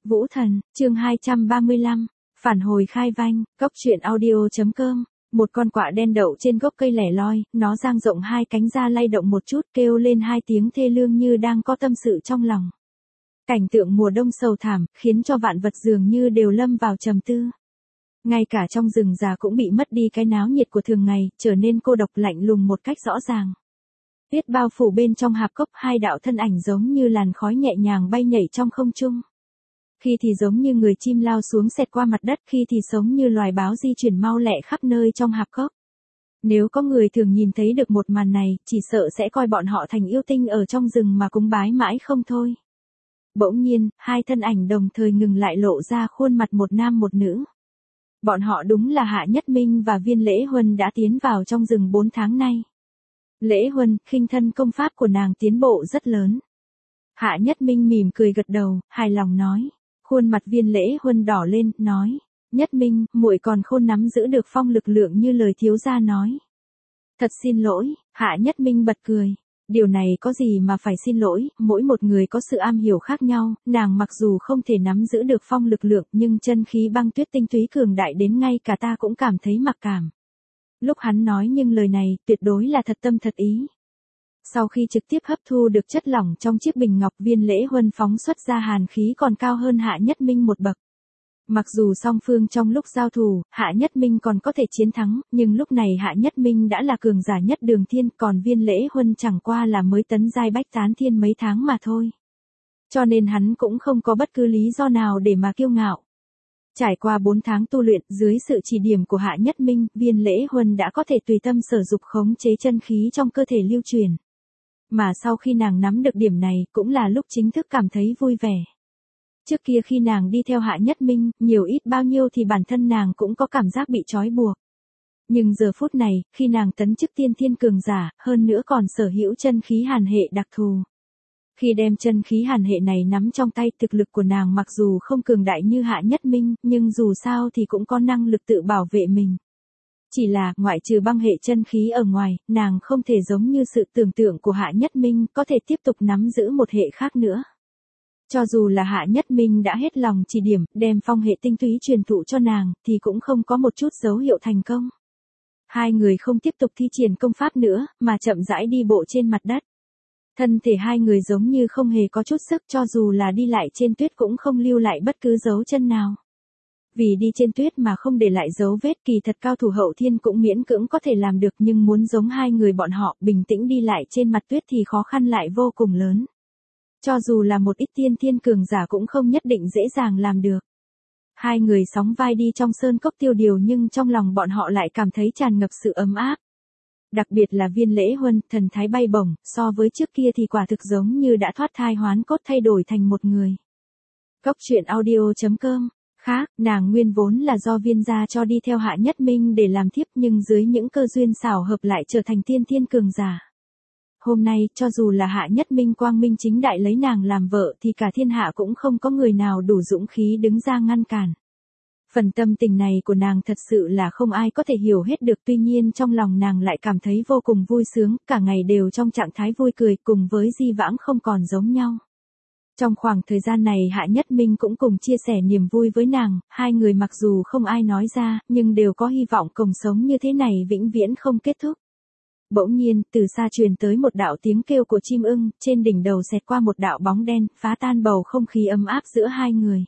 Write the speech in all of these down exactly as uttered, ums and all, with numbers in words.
Vũ Thần, chương hai trăm ba mươi lăm, phản hồi khai vanh, cốc truyện audio.com. Một con quạ đen đậu trên gốc cây lẻ loi, nó dang rộng hai cánh ra lay động một chút, kêu lên hai tiếng thê lương như đang có tâm sự trong lòng. Cảnh tượng mùa đông sầu thảm, khiến cho vạn vật dường như đều lâm vào trầm tư. Ngay cả trong rừng già cũng bị mất đi cái náo nhiệt của thường ngày, trở nên cô độc lạnh lùng một cách rõ ràng. Tuyết bao phủ bên trong hạp cốc, hai đạo thân ảnh giống như làn khói nhẹ nhàng bay nhảy trong không trung. Khi thì giống như người chim lao xuống xẹt qua mặt đất, khi thì giống như loài báo di chuyển mau lẹ khắp nơi trong hạp cốc. Nếu có người thường nhìn thấy được một màn này, chỉ sợ sẽ coi bọn họ thành yêu tinh ở trong rừng mà cúng bái mãi không thôi. Bỗng nhiên, hai thân ảnh đồng thời ngừng lại, lộ ra khuôn mặt một nam một nữ. Bọn họ đúng là Hạ Nhất Minh và Viên Lễ Huân đã tiến vào trong rừng bốn tháng nay. Lễ Huân, khinh thân công pháp của nàng tiến bộ rất lớn. Hạ Nhất Minh mỉm cười gật đầu, hài lòng nói. Khuôn mặt Viên Lễ Huân đỏ lên, nói. Nhất Minh, muội còn khôn nắm giữ được phong lực lượng như lời thiếu gia nói. Thật xin lỗi, Hạ Nhất Minh bật cười. Điều này có gì mà phải xin lỗi, mỗi một người có sự am hiểu khác nhau, nàng mặc dù không thể nắm giữ được phong lực lượng nhưng chân khí băng tuyết tinh túy cường đại đến ngay cả ta cũng cảm thấy mặc cảm. Lúc hắn nói nhưng lời này tuyệt đối là thật tâm thật ý. Sau khi trực tiếp hấp thu được chất lỏng trong chiếc bình ngọc, Viên Lễ Huân phóng xuất ra hàn khí còn cao hơn Hạ Nhất Minh một bậc. Mặc dù song phương trong lúc giao thủ, Hạ Nhất Minh còn có thể chiến thắng, nhưng lúc này Hạ Nhất Minh đã là cường giả nhất đường thiên, còn Viên Lễ Huân chẳng qua là mới tấn giai bách tán thiên mấy tháng mà thôi. Cho nên hắn cũng không có bất cứ lý do nào để mà kiêu ngạo. Trải qua bốn tháng tu luyện, dưới sự chỉ điểm của Hạ Nhất Minh, Viên Lễ Huân đã có thể tùy tâm sở dục khống chế chân khí trong cơ thể lưu truyền. Mà sau khi nàng nắm được điểm này, cũng là lúc chính thức cảm thấy vui vẻ. Trước kia khi nàng đi theo Hạ Nhất Minh, nhiều ít bao nhiêu thì bản thân nàng cũng có cảm giác bị trói buộc. Nhưng giờ phút này, khi nàng tấn chức tiên thiên cường giả, hơn nữa còn sở hữu chân khí hàn hệ đặc thù. Khi đem chân khí hàn hệ này nắm trong tay, thực lực của nàng mặc dù không cường đại như Hạ Nhất Minh, nhưng dù sao thì cũng có năng lực tự bảo vệ mình. Chỉ là, ngoại trừ băng hệ chân khí ở ngoài, nàng không thể giống như sự tưởng tượng của Hạ Nhất Minh, có thể tiếp tục nắm giữ một hệ khác nữa. Cho dù là Hạ Nhất Minh đã hết lòng chỉ điểm, đem phong hệ tinh túy truyền thụ cho nàng, thì cũng không có một chút dấu hiệu thành công. Hai người không tiếp tục thi triển công pháp nữa, mà chậm rãi đi bộ trên mặt đất. Thân thể hai người giống như không hề có chút sức, cho dù là đi lại trên tuyết cũng không lưu lại bất cứ dấu chân nào. Vì đi trên tuyết mà không để lại dấu vết, kỳ thật cao thủ hậu thiên cũng miễn cưỡng có thể làm được, nhưng muốn giống hai người bọn họ bình tĩnh đi lại trên mặt tuyết thì khó khăn lại vô cùng lớn. Cho dù là một ít tiên thiên cường giả cũng không nhất định dễ dàng làm được. Hai người sóng vai đi trong sơn cốc tiêu điều, nhưng trong lòng bọn họ lại cảm thấy tràn ngập sự ấm áp. Đặc biệt là Viên Lễ Huân, thần thái bay bổng, so với trước kia thì quả thực giống như đã thoát thai hoán cốt, thay đổi thành một người. Cốc truyện audio.com. Khác, nàng nguyên vốn là do Viên gia cho đi theo Hạ Nhất Minh để làm thiếp, nhưng dưới những cơ duyên xảo hợp lại trở thành tiên thiên cường giả. Hôm nay, cho dù là Hạ Nhất Minh quang minh chính đại lấy nàng làm vợ thì cả thiên hạ cũng không có người nào đủ dũng khí đứng ra ngăn cản. Phần tâm tình này của nàng thật sự là không ai có thể hiểu hết được, tuy nhiên trong lòng nàng lại cảm thấy vô cùng vui sướng, cả ngày đều trong trạng thái vui cười, cùng với di vãng không còn giống nhau. Trong khoảng thời gian này Hạ Nhất Minh cũng cùng chia sẻ niềm vui với nàng, hai người mặc dù không ai nói ra, nhưng đều có hy vọng cùng sống như thế này vĩnh viễn không kết thúc. Bỗng nhiên, từ xa truyền tới một đạo tiếng kêu của chim ưng, trên đỉnh đầu xẹt qua một đạo bóng đen, phá tan bầu không khí ấm áp giữa hai người.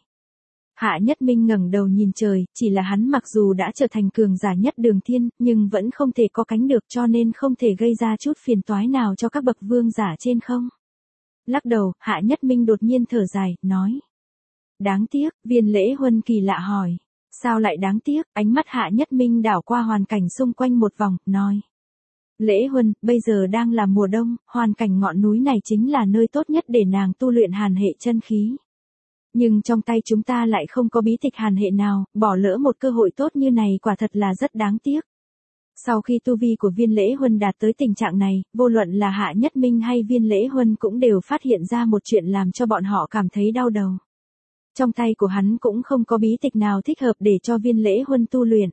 Hạ Nhất Minh ngẩng đầu nhìn trời, chỉ là hắn mặc dù đã trở thành cường giả nhất đường thiên, nhưng vẫn không thể có cánh được, cho nên không thể gây ra chút phiền toái nào cho các bậc vương giả trên không. Lắc đầu, Hạ Nhất Minh đột nhiên thở dài, nói. Đáng tiếc, Viên Lễ Huân kỳ lạ hỏi. Sao lại đáng tiếc? Ánh mắt Hạ Nhất Minh đảo qua hoàn cảnh xung quanh một vòng, nói. Lễ Huân, bây giờ đang là mùa đông, hoàn cảnh ngọn núi này chính là nơi tốt nhất để nàng tu luyện hàn hệ chân khí. Nhưng trong tay chúng ta lại không có bí tịch hàn hệ nào, bỏ lỡ một cơ hội tốt như này quả thật là rất đáng tiếc. Sau khi tu vi của Viên Lễ Huân đạt tới tình trạng này, vô luận là Hạ Nhất Minh hay Viên Lễ Huân cũng đều phát hiện ra một chuyện làm cho bọn họ cảm thấy đau đầu. Trong tay của hắn cũng không có bí tịch nào thích hợp để cho Viên Lễ Huân tu luyện.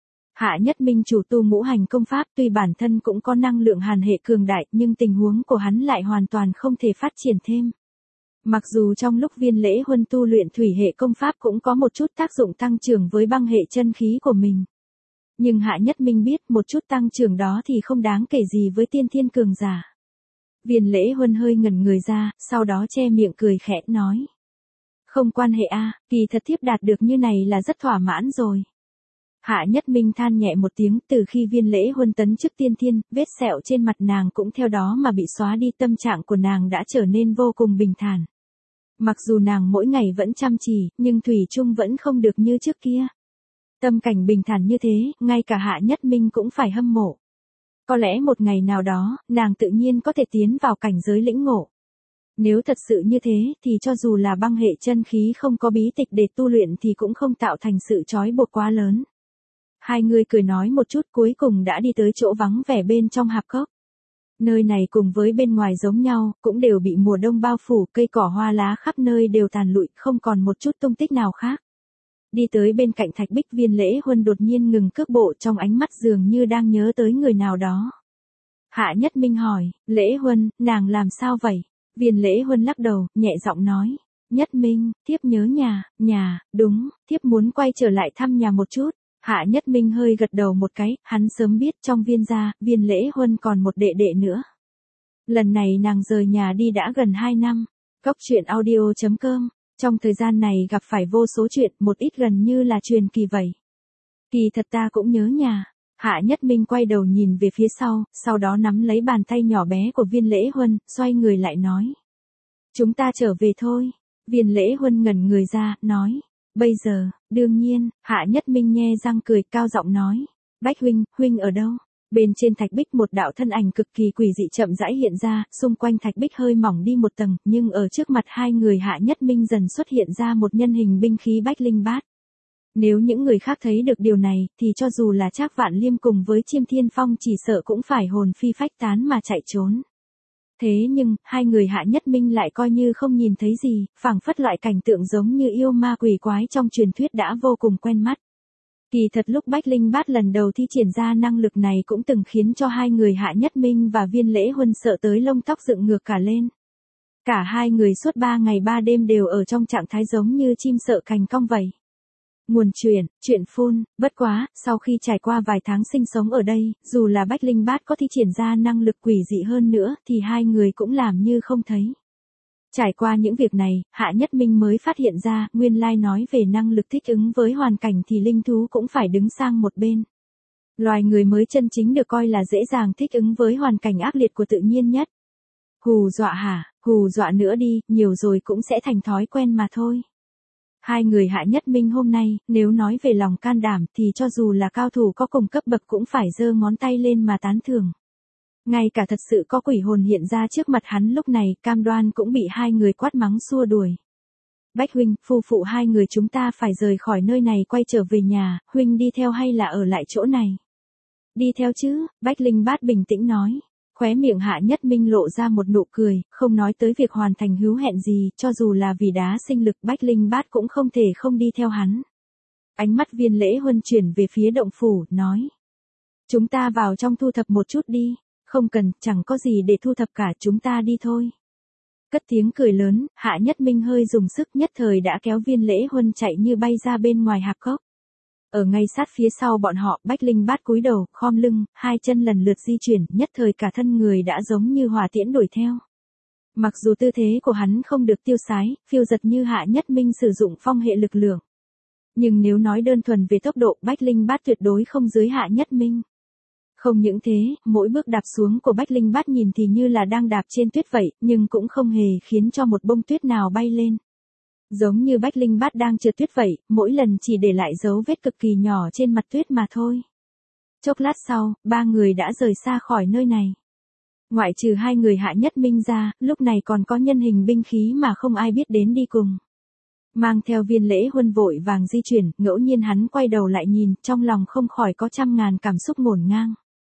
Hạ Nhất Minh chủ tu ngũ hành công pháp, tuy bản thân cũng có năng lượng hàn hệ cường đại, nhưng tình huống của hắn lại hoàn toàn không thể phát triển thêm. Mặc dù trong lúc Viên Lễ Huân tu luyện thủy hệ công pháp cũng có một chút tác dụng tăng trưởng với băng hệ chân khí của mình. Nhưng Hạ Nhất Minh biết một chút tăng trưởng đó thì không đáng kể gì với tiên thiên cường giả. Viên Lễ Huân hơi ngẩn người ra, sau đó che miệng cười khẽ nói. Không quan hệ a, kỳ thật thiếp đạt được như này là rất thỏa mãn rồi. Hạ Nhất Minh than nhẹ một tiếng, từ khi Viên Lễ Huân tấn chức tiên thiên, vết sẹo trên mặt nàng cũng theo đó mà bị xóa đi, tâm trạng của nàng đã trở nên vô cùng bình thản. Mặc dù nàng mỗi ngày vẫn chăm chỉ, nhưng thủy chung vẫn không được như trước kia. Tâm cảnh bình thản như thế, ngay cả Hạ Nhất Minh cũng phải hâm mộ. Có lẽ một ngày nào đó, nàng tự nhiên có thể tiến vào cảnh giới lĩnh ngộ. Nếu thật sự như thế, thì cho dù là băng hệ chân khí không có bí tịch để tu luyện thì cũng không tạo thành sự trói buộc quá lớn. Hai người cười nói một chút cuối cùng đã đi tới chỗ vắng vẻ bên trong hạp cốc. Nơi này cùng với bên ngoài giống nhau, cũng đều bị mùa đông bao phủ, cây cỏ hoa lá khắp nơi đều tàn lụi, không còn một chút tung tích nào khác. Đi tới bên cạnh thạch bích, Viên Lễ Huân đột nhiên ngừng cước bộ, trong ánh mắt dường như đang nhớ tới người nào đó. Hạ Nhất Minh hỏi, Lễ Huân, nàng làm sao vậy? Viên Lễ Huân lắc đầu, nhẹ giọng nói, Nhất Minh, thiếp nhớ nhà, nhà, đúng, thiếp muốn quay trở lại thăm nhà một chút. Hạ Nhất Minh hơi gật đầu một cái, hắn sớm biết trong Viên gia, Viên Lễ Huân còn một đệ đệ nữa. Lần này nàng rời nhà đi đã gần hai năm. Cốc truyện audio chấm com. Trong thời gian này gặp phải vô số chuyện, một ít gần như là truyền kỳ vậy. Kỳ thật ta cũng nhớ nhà. Hạ Nhất Minh quay đầu nhìn về phía sau, sau đó nắm lấy bàn tay nhỏ bé của Viên Lễ Huân, xoay người lại nói. Chúng ta trở về thôi. Viên Lễ Huân ngẩn người ra, nói. Bây giờ, đương nhiên, Hạ Nhất Minh nhe răng cười, cao giọng nói. Bách huynh, huynh ở đâu? Bên trên thạch bích một đạo thân ảnh cực kỳ quỷ dị chậm rãi hiện ra, xung quanh thạch bích hơi mỏng đi một tầng, nhưng ở trước mặt hai người Hạ Nhất Minh dần xuất hiện ra một nhân hình binh khí bách linh bát. Nếu những người khác thấy được điều này, thì cho dù là Trác Vạn Liêm cùng với Chiêm Thiên Phong chỉ sợ cũng phải hồn phi phách tán mà chạy trốn. Thế nhưng, hai người Hạ Nhất Minh lại coi như không nhìn thấy gì, phảng phất loại cảnh tượng giống như yêu ma quỷ quái trong truyền thuyết đã vô cùng quen mắt. Kỳ thật lúc Bách Linh Bát lần đầu thi triển ra năng lực này cũng từng khiến cho hai người Hạ Nhất Minh và Viên Lễ Huân sợ tới lông tóc dựng ngược cả lên. Cả hai người suốt ba ngày ba đêm đều ở trong trạng thái giống như chim sợ cành cong vậy. Nguồn truyền, chuyện phun, bất quá, sau khi trải qua vài tháng sinh sống ở đây, dù là Bách Linh Bát có thi triển ra năng lực quỷ dị hơn nữa, thì hai người cũng làm như không thấy. Trải qua những việc này, Hạ Nhất Minh mới phát hiện ra, nguyên lai nói về năng lực thích ứng với hoàn cảnh thì linh thú cũng phải đứng sang một bên. Loài người mới chân chính được coi là dễ dàng thích ứng với hoàn cảnh ác liệt của tự nhiên nhất. Hù dọa hả, hù dọa nữa đi, nhiều rồi cũng sẽ thành thói quen mà thôi. Hai người Hạ Nhất Minh hôm nay, nếu nói về lòng can đảm thì cho dù là cao thủ có cùng cấp bậc cũng phải giơ ngón tay lên mà tán thưởng. Ngay cả thật sự có quỷ hồn hiện ra trước mặt hắn lúc này, cam đoan cũng bị hai người quát mắng xua đuổi. Bách huynh, phu phụ hai người chúng ta phải rời khỏi nơi này quay trở về nhà, huynh đi theo hay là ở lại chỗ này? Đi theo chứ, Bách Linh Bát bình tĩnh nói. Khóe miệng Hạ Nhất Minh lộ ra một nụ cười, không nói tới việc hoàn thành hứa hẹn gì, cho dù là vì đá sinh lực Bách Linh Bát cũng không thể không đi theo hắn. Ánh mắt Viên Lễ Huân chuyển về phía động phủ, nói. Chúng ta vào trong thu thập một chút đi. Không cần, chẳng có gì để thu thập cả, chúng ta đi thôi. Cất tiếng cười lớn, Hạ Nhất Minh hơi dùng sức nhất thời đã kéo Viên Lễ Huân chạy như bay ra bên ngoài hạp cốc. Ở ngay sát phía sau bọn họ, Bách Linh Bát cúi đầu, khom lưng, hai chân lần lượt di chuyển, nhất thời cả thân người đã giống như hỏa tiễn đuổi theo. Mặc dù tư thế của hắn không được tiêu sái, phiêu giật như Hạ Nhất Minh sử dụng phong hệ lực lượng. Nhưng nếu nói đơn thuần về tốc độ, Bách Linh Bát tuyệt đối không dưới Hạ Nhất Minh. Không những thế, mỗi bước đạp xuống của Bách Linh Bát nhìn thì như là đang đạp trên tuyết vậy, nhưng cũng không hề khiến cho một bông tuyết nào bay lên. Giống như Bách Linh Bát đang trượt tuyết vậy, mỗi lần chỉ để lại dấu vết cực kỳ nhỏ trên mặt tuyết mà thôi. Chốc lát sau, ba người đã rời xa khỏi nơi này. Ngoại trừ hai người Hạ Nhất Minh ra, lúc này còn có nhân hình binh khí mà không ai biết đến đi cùng. Mang theo Viên Lễ Huân vội vàng di chuyển, ngẫu nhiên hắn quay đầu lại nhìn, trong lòng không khỏi có trăm ngàn cảm xúc ngổn ngang.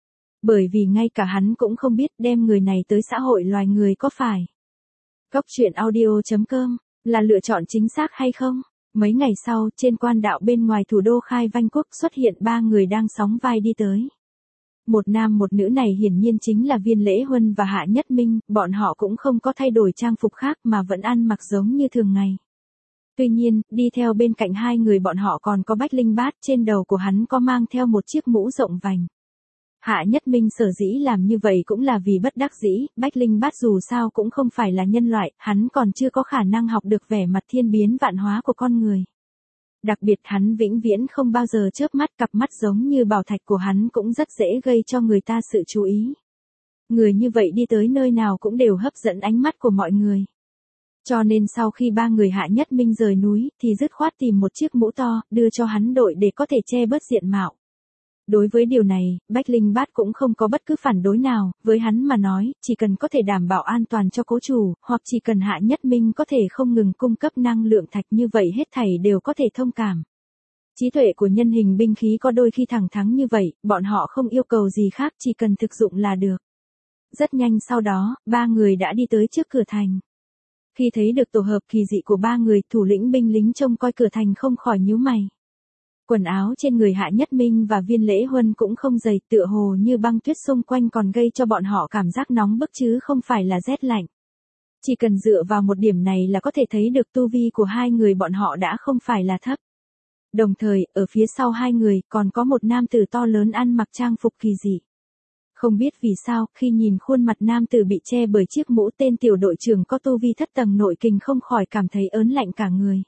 Bởi vì ngay cả hắn cũng không biết đem người này tới xã hội loài người có phải. Cốc truyện audio chấm com là lựa chọn chính xác hay không? Mấy ngày sau, trên quan đạo bên ngoài thủ đô Khai Vanh Quốc xuất hiện ba người đang sóng vai đi tới. Một nam một nữ này hiển nhiên chính là Viên Lễ Huân và Hạ Nhất Minh, bọn họ cũng không có thay đổi trang phục khác mà vẫn ăn mặc giống như thường ngày. Tuy nhiên, đi theo bên cạnh hai người bọn họ còn có Bách Linh Bát, trên đầu của hắn có mang theo một chiếc mũ rộng vành. Hạ Nhất Minh sở dĩ làm như vậy cũng là vì bất đắc dĩ, Bách Linh Bát dù sao cũng không phải là nhân loại, hắn còn chưa có khả năng học được vẻ mặt thiên biến vạn hóa của con người. Đặc biệt hắn vĩnh viễn không bao giờ chớp mắt, cặp mắt giống như bảo thạch của hắn cũng rất dễ gây cho người ta sự chú ý. Người như vậy đi tới nơi nào cũng đều hấp dẫn ánh mắt của mọi người. Cho nên sau khi ba người Hạ Nhất Minh rời núi, thì dứt khoát tìm một chiếc mũ to, đưa cho hắn đội để có thể che bớt diện mạo. Đối với điều này, Bách Linh Bát cũng không có bất cứ phản đối nào, với hắn mà nói, chỉ cần có thể đảm bảo an toàn cho cố chủ, hoặc chỉ cần Hạ Nhất Minh có thể không ngừng cung cấp năng lượng thạch như vậy hết thảy đều có thể thông cảm. Trí tuệ của nhân hình binh khí có đôi khi thẳng thắn như vậy, bọn họ không yêu cầu gì khác, chỉ cần thực dụng là được. Rất nhanh sau đó, ba người đã đi tới trước cửa thành. Khi thấy được tổ hợp kỳ dị của ba người, thủ lĩnh binh lính trông coi cửa thành không khỏi nhíu mày. Quần áo trên người Hạ Nhất Minh và Viên Lễ Huân cũng không dày, tựa hồ như băng tuyết xung quanh còn gây cho bọn họ cảm giác nóng bức chứ không phải là rét lạnh. Chỉ cần dựa vào một điểm này là có thể thấy được tu vi của hai người bọn họ đã không phải là thấp. Đồng thời, ở phía sau hai người còn có một nam tử to lớn ăn mặc trang phục kỳ dị. Không biết vì sao, khi nhìn khuôn mặt nam tử bị che bởi chiếc mũ, tên tiểu đội trưởng có tu vi thất tầng nội kình không khỏi cảm thấy ớn lạnh cả người.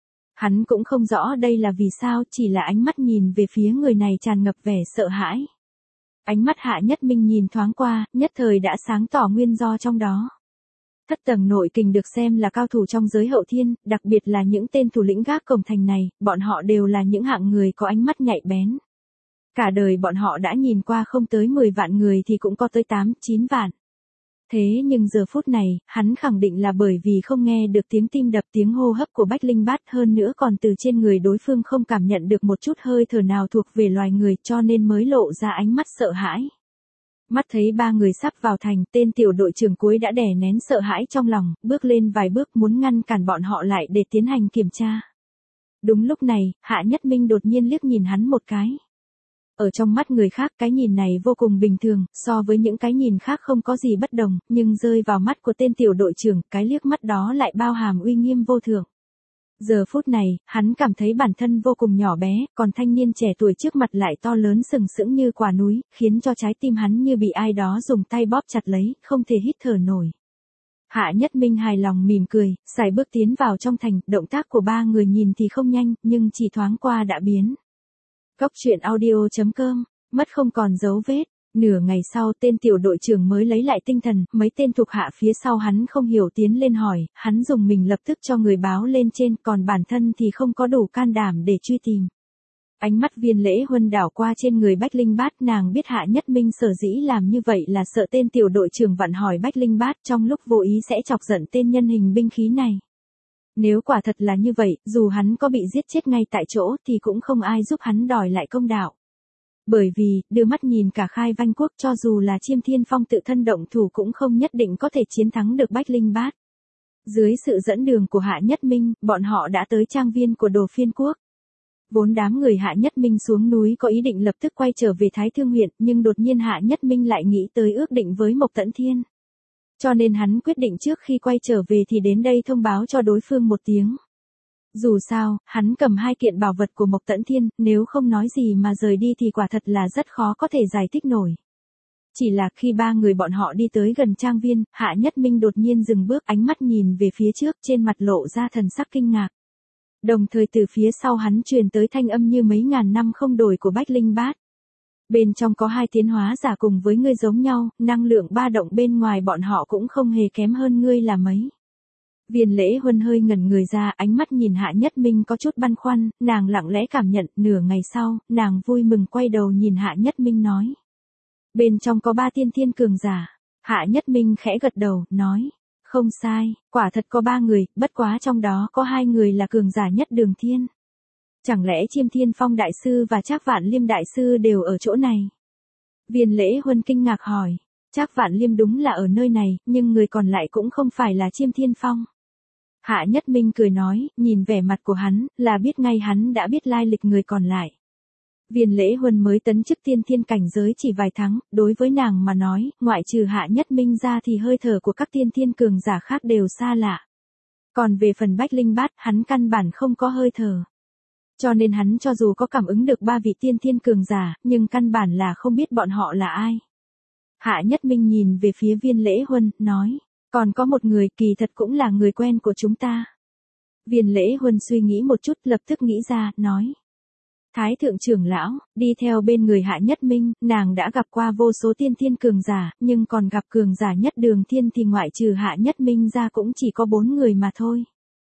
Hắn cũng không rõ đây là vì sao, chỉ là ánh mắt nhìn về phía người này tràn ngập vẻ sợ hãi. Ánh mắt Hạ Nhất Minh nhìn thoáng qua, nhất thời đã sáng tỏ nguyên do trong đó. Thất tầng nội kình được xem là cao thủ trong giới hậu thiên, đặc biệt là những tên thủ lĩnh gác cổng thành này, bọn họ đều là những hạng người có ánh mắt nhạy bén. Cả đời bọn họ đã nhìn qua không tới mười vạn người thì cũng có tới tám, chín vạn. Thế nhưng giờ phút này, hắn khẳng định là bởi vì không nghe được tiếng tim đập, tiếng hô hấp của Bách Linh Bát, hơn nữa còn từ trên người đối phương không cảm nhận được một chút hơi thở nào thuộc về loài người, cho nên mới lộ ra ánh mắt sợ hãi. Mắt thấy ba người sắp vào thành, tên tiểu đội trưởng cuối đã đè nén sợ hãi trong lòng, bước lên vài bước muốn ngăn cản bọn họ lại để tiến hành kiểm tra. Đúng lúc này, Hạ Nhất Minh đột nhiên liếc nhìn hắn một cái. Ở trong mắt người khác cái nhìn này vô cùng bình thường, so với những cái nhìn khác không có gì bất đồng, nhưng rơi vào mắt của tên tiểu đội trưởng, cái liếc mắt đó lại bao hàm uy nghiêm vô thượng. Giờ phút này, hắn cảm thấy bản thân vô cùng nhỏ bé, còn thanh niên trẻ tuổi trước mặt lại to lớn sừng sững như quả núi, khiến cho trái tim hắn như bị ai đó dùng tay bóp chặt lấy, không thể hít thở nổi. Hạ Nhất Minh hài lòng mỉm cười, sải bước tiến vào trong thành, động tác của ba người nhìn thì không nhanh, nhưng chỉ thoáng qua đã biến. Góc truyện audio chấm com, mất không còn dấu vết. Nửa ngày sau tên tiểu đội trưởng mới lấy lại tinh thần, mấy tên thuộc hạ phía sau hắn không hiểu tiến lên hỏi, hắn dùng mình lập tức cho người báo lên trên, còn bản thân thì không có đủ can đảm để truy tìm. Ánh mắt Viên Lễ Huân đảo qua trên người Bách Linh Bát, nàng biết Hạ Nhất Minh sở dĩ làm như vậy là sợ tên tiểu đội trưởng vặn hỏi Bách Linh Bát trong lúc vô ý sẽ chọc giận tên nhân hình binh khí này. Nếu quả thật là như vậy, dù hắn có bị giết chết ngay tại chỗ thì cũng không ai giúp hắn đòi lại công đạo. Bởi vì, đưa mắt nhìn cả Khai Vanh Quốc, cho dù là Chiêm Thiên Phong tự thân động thủ cũng không nhất định có thể chiến thắng được Bách Linh Bát. Dưới sự dẫn đường của Hạ Nhất Minh, bọn họ đã tới trang viên của Đồ Phiên Quốc. Vốn đám người Hạ Nhất Minh xuống núi có ý định lập tức quay trở về Thái Thương huyện, nhưng đột nhiên Hạ Nhất Minh lại nghĩ tới ước định với Mộc Tẫn Thiên. Cho nên hắn quyết định trước khi quay trở về thì đến đây thông báo cho đối phương một tiếng. Dù sao, hắn cầm hai kiện bảo vật của Mộc Tẫn Thiên, nếu không nói gì mà rời đi thì quả thật là rất khó có thể giải thích nổi. Chỉ là khi ba người bọn họ đi tới gần trang viên, Hạ Nhất Minh đột nhiên dừng bước, ánh mắt nhìn về phía trước, trên mặt lộ ra thần sắc kinh ngạc. Đồng thời từ phía sau hắn truyền tới thanh âm như mấy ngàn năm không đổi của Bách Linh Bát. Bên trong có hai tiến hóa giả cùng với ngươi giống nhau, năng lượng ba động bên ngoài bọn họ cũng không hề kém hơn ngươi là mấy. Viên Lễ Huân hơi ngẩn người ra, ánh mắt nhìn Hạ Nhất Minh có chút băn khoăn, nàng lặng lẽ cảm nhận, nửa ngày sau, nàng vui mừng quay đầu nhìn Hạ Nhất Minh nói. Bên trong có ba tiên thiên cường giả. Hạ Nhất Minh khẽ gật đầu, nói. Không sai, quả thật có ba người, bất quá trong đó có hai người là cường giả nhất Đường Thiên. Chẳng lẽ Chiêm Thiên Phong đại sư và Trác Vạn Liêm đại sư đều ở chỗ này? Viên Lễ Huân kinh ngạc hỏi. Trác Vạn Liêm đúng là ở nơi này, nhưng người còn lại cũng không phải là Chiêm Thiên Phong. Hạ Nhất Minh cười nói, nhìn vẻ mặt của hắn, là biết ngay hắn đã biết lai lịch người còn lại. Viên Lễ Huân mới tấn chức tiên thiên cảnh giới chỉ vài tháng, đối với nàng mà nói, ngoại trừ Hạ Nhất Minh ra thì hơi thở của các tiên thiên cường giả khác đều xa lạ. Còn về phần Bách Linh Bát, hắn căn bản không có hơi thở. Cho nên hắn cho dù có cảm ứng được ba vị tiên thiên cường giả, nhưng căn bản là không biết bọn họ là ai. Hạ Nhất Minh nhìn về phía Viên Lễ Huân, nói, còn có một người kỳ thật cũng là người quen của chúng ta. Viên Lễ Huân suy nghĩ một chút lập tức nghĩ ra, nói. Thái thượng trưởng lão, đi theo bên người Hạ Nhất Minh, nàng đã gặp qua vô số tiên thiên cường giả, nhưng còn gặp cường giả nhất đường thiên thì ngoại trừ Hạ Nhất Minh ra cũng chỉ có bốn người mà thôi.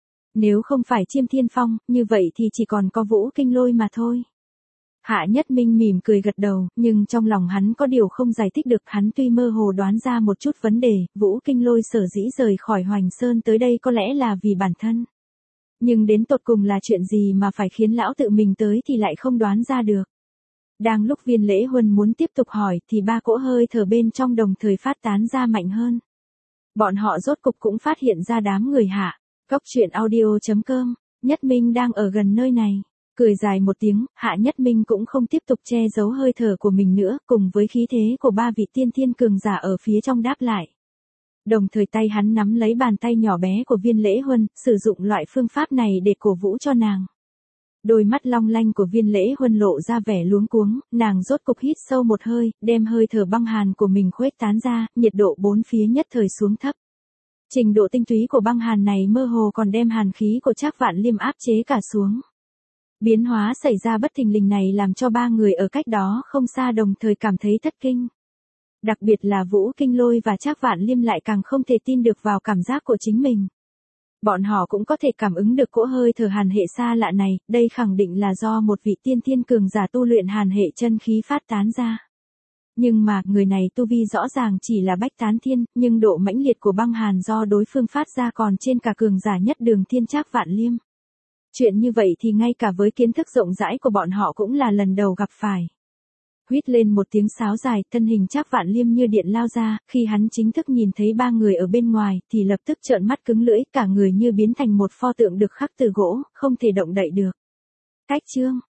Nếu không phải Chiêm Thiên Phong, như vậy thì chỉ còn có Vũ Kinh Lôi mà thôi. Hạ Nhất Minh mỉm cười gật đầu, nhưng trong lòng hắn có điều không giải thích được, hắn tuy mơ hồ đoán ra một chút vấn đề, Vũ Kinh Lôi sở dĩ rời khỏi Hoành Sơn tới đây có lẽ là vì bản thân. Nhưng đến tột cùng là chuyện gì mà phải khiến lão tự mình tới thì lại không đoán ra được. Đang lúc Viên Lễ Huân muốn tiếp tục hỏi thì ba cỗ hơi thở bên trong đồng thời phát tán ra mạnh hơn. Bọn họ rốt cục cũng phát hiện ra đám người Hạ. Cốc truyện audio chấm com, Nhất Minh đang ở gần nơi này. Cười dài một tiếng, Hạ Nhất Minh cũng không tiếp tục che giấu hơi thở của mình nữa, cùng với khí thế của ba vị tiên thiên cường giả ở phía trong đáp lại. Đồng thời tay hắn nắm lấy bàn tay nhỏ bé của Viên Lễ Huân, sử dụng loại phương pháp này để cổ vũ cho nàng. Đôi mắt long lanh của Viên Lễ Huân lộ ra vẻ luống cuống, nàng rốt cục hít sâu một hơi, đem hơi thở băng hàn của mình khuếch tán ra, nhiệt độ bốn phía nhất thời xuống thấp. Trình độ tinh túy của băng hàn này mơ hồ còn đem hàn khí của Trác Vạn Liêm áp chế cả xuống. Biến hóa xảy ra bất thình lình này làm cho ba người ở cách đó không xa đồng thời cảm thấy thất kinh. Đặc biệt là Vũ Kinh Lôi và Trác Vạn Liêm lại càng không thể tin được vào cảm giác của chính mình. Bọn họ cũng có thể cảm ứng được cỗ hơi thở hàn hệ xa lạ này, đây khẳng định là do một vị tiên thiên cường giả tu luyện hàn hệ chân khí phát tán ra. Nhưng mà, người này tu vi rõ ràng chỉ là bách tán thiên, nhưng độ mãnh liệt của băng hàn do đối phương phát ra còn trên cả cường giả nhất đường thiên Trác Vạn Liêm. Chuyện như vậy thì ngay cả với kiến thức rộng rãi của bọn họ cũng là lần đầu gặp phải. Huýt lên một tiếng sáo dài, thân hình Trác Vạn Liêm như điện lao ra, khi hắn chính thức nhìn thấy ba người ở bên ngoài, thì lập tức trợn mắt cứng lưỡi, cả người như biến thành một pho tượng được khắc từ gỗ, không thể động đậy được. Cách chương